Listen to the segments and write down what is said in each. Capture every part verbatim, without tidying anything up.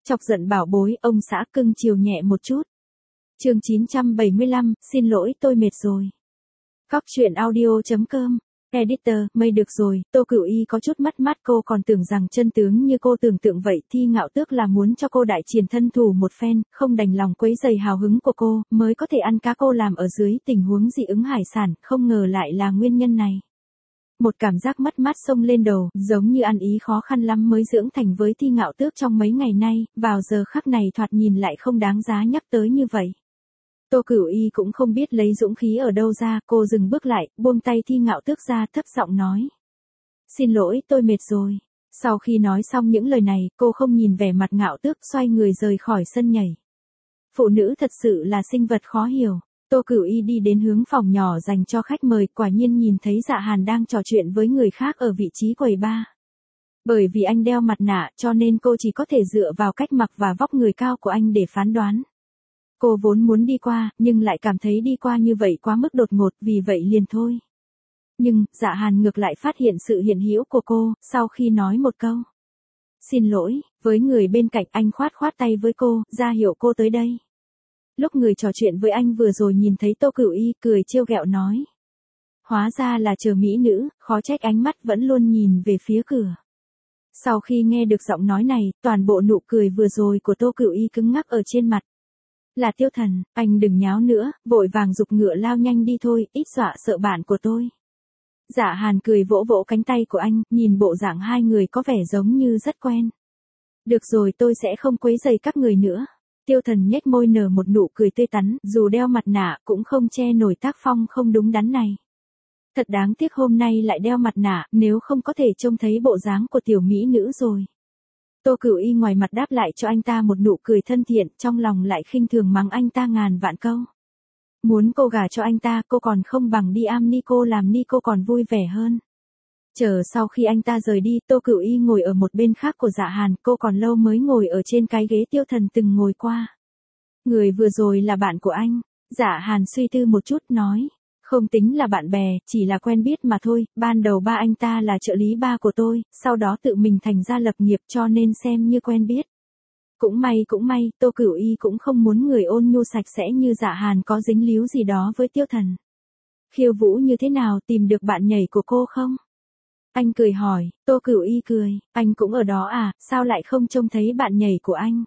Chọc giận bảo bối, ông xã cưng chiều nhẹ một chút. Chương chín trăm bảy mươi lăm, xin lỗi tôi mệt rồi. Cóc truyện audio chấm com. Editor, mây được rồi, Tô Cửu Y có chút mất mát, cô còn tưởng rằng chân tướng như cô tưởng tượng vậy, Thi Ngạo Tước là muốn cho cô đại triển thân thủ một phen, không đành lòng quấy rầy hào hứng của cô, mới có thể ăn cá cô làm ở dưới tình huống dị ứng hải sản, không ngờ lại là nguyên nhân này. Một cảm giác mất mát xông lên đầu, giống như ăn ý khó khăn lắm mới dưỡng thành với Thi Ngạo Tước trong mấy ngày nay, vào giờ khắc này thoạt nhìn lại không đáng giá nhắc tới như vậy. Tô Cửu Y cũng không biết lấy dũng khí ở đâu ra, cô dừng bước lại, buông tay Thi Ngạo Tước ra, thấp giọng nói. Xin lỗi, tôi mệt rồi. Sau khi nói xong những lời này, cô không nhìn vẻ mặt Ngạo Tước, xoay người rời khỏi sân nhảy. Phụ nữ thật sự là sinh vật khó hiểu. Tô Cửu Y đi đến hướng phòng nhỏ dành cho khách mời, quả nhiên nhìn thấy Dạ Hàn đang trò chuyện với người khác ở vị trí quầy bar. Bởi vì anh đeo mặt nạ, cho nên cô chỉ có thể dựa vào cách mặc và vóc người cao của anh để phán đoán. Cô vốn muốn đi qua, nhưng lại cảm thấy đi qua như vậy quá mức đột ngột, vì vậy liền thôi. Nhưng, Dạ Hàn ngược lại phát hiện sự hiện hữu của cô, sau khi nói một câu. Xin lỗi, với người bên cạnh, anh khoát khoát tay với cô, ra hiệu cô tới đây. Lúc người trò chuyện với anh vừa rồi nhìn thấy Tô Cửu Y, cười trêu ghẹo nói. Hóa ra là chờ mỹ nữ, khó trách ánh mắt vẫn luôn nhìn về phía cửa. Sau khi nghe được giọng nói này, toàn bộ nụ cười vừa rồi của Tô Cửu Y cứng ngắc ở trên mặt. Là Tiêu Thần, anh đừng nháo nữa, vội vàng giục ngựa lao nhanh đi thôi, ít dọa sợ bạn của tôi. Dạ Hàn cười vỗ vỗ cánh tay của anh, nhìn bộ dạng hai người có vẻ giống như rất quen. Được rồi, tôi sẽ không quấy rầy các người nữa. Tiêu Thần nhếch môi nở một nụ cười tươi tắn, dù đeo mặt nạ cũng không che nổi tác phong không đúng đắn này. Thật đáng tiếc hôm nay lại đeo mặt nạ, nếu không có thể trông thấy bộ dáng của tiểu mỹ nữ rồi. Tô Cửu Y ngoài mặt đáp lại cho anh ta một nụ cười thân thiện, trong lòng lại khinh thường mắng anh ta ngàn vạn câu. Muốn cô gả cho anh ta, cô còn không bằng đi am ni cô làm ni cô còn vui vẻ hơn. Chờ sau khi anh ta rời đi, Tô Cửu Y ngồi ở một bên khác của Dạ Hàn, cô còn lâu mới ngồi ở trên cái ghế Tiêu Thần từng ngồi qua. Người vừa rồi là bạn của anh. Dạ Hàn suy tư một chút nói. Không tính là bạn bè, chỉ là quen biết mà thôi, ban đầu ba anh ta là trợ lý ba của tôi, sau đó tự mình thành ra lập nghiệp cho nên xem như quen biết. Cũng may cũng may, Tô Cửu Y cũng không muốn người ôn nhu sạch sẽ như Dạ Hàn có dính líu gì đó với Tiêu Thần. Khiêu Vũ như thế nào, tìm được bạn nhảy của cô không? Anh cười hỏi, Tô Cửu Y cười, anh cũng ở đó à, sao lại không trông thấy bạn nhảy của anh?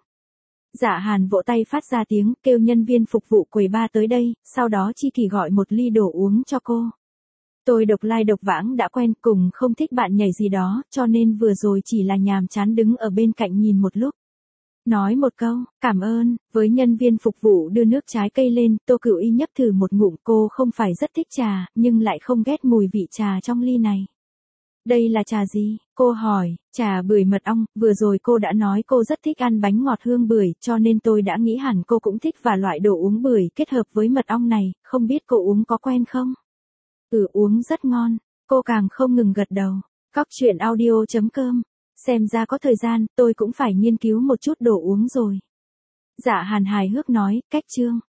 Dạ Hàn vỗ tay phát ra tiếng, kêu nhân viên phục vụ quầy bar tới đây, sau đó chi kỷ gọi một ly đồ uống cho cô. Tôi độc lai độc vãng đã quen, cùng không thích bạn nhảy gì đó, cho nên vừa rồi chỉ là nhàm chán đứng ở bên cạnh nhìn một lúc. Nói một câu, cảm ơn, với nhân viên phục vụ đưa nước trái cây lên, Tô Cửu Y nhấp thử một ngụm, cô không phải rất thích trà, nhưng lại không ghét mùi vị trà trong ly này. Đây là trà gì? Cô hỏi, trà bưởi mật ong, vừa rồi cô đã nói cô rất thích ăn bánh ngọt hương bưởi, cho nên tôi đã nghĩ hẳn cô cũng thích và loại đồ uống bưởi kết hợp với mật ong này, không biết cô uống có quen không? Ừ, uống rất ngon, cô càng không ngừng gật đầu. Cóc truyện audio chấm com. Xem ra có thời gian, tôi cũng phải nghiên cứu một chút đồ uống rồi. Dạ Hàn hài hước nói, cách chương.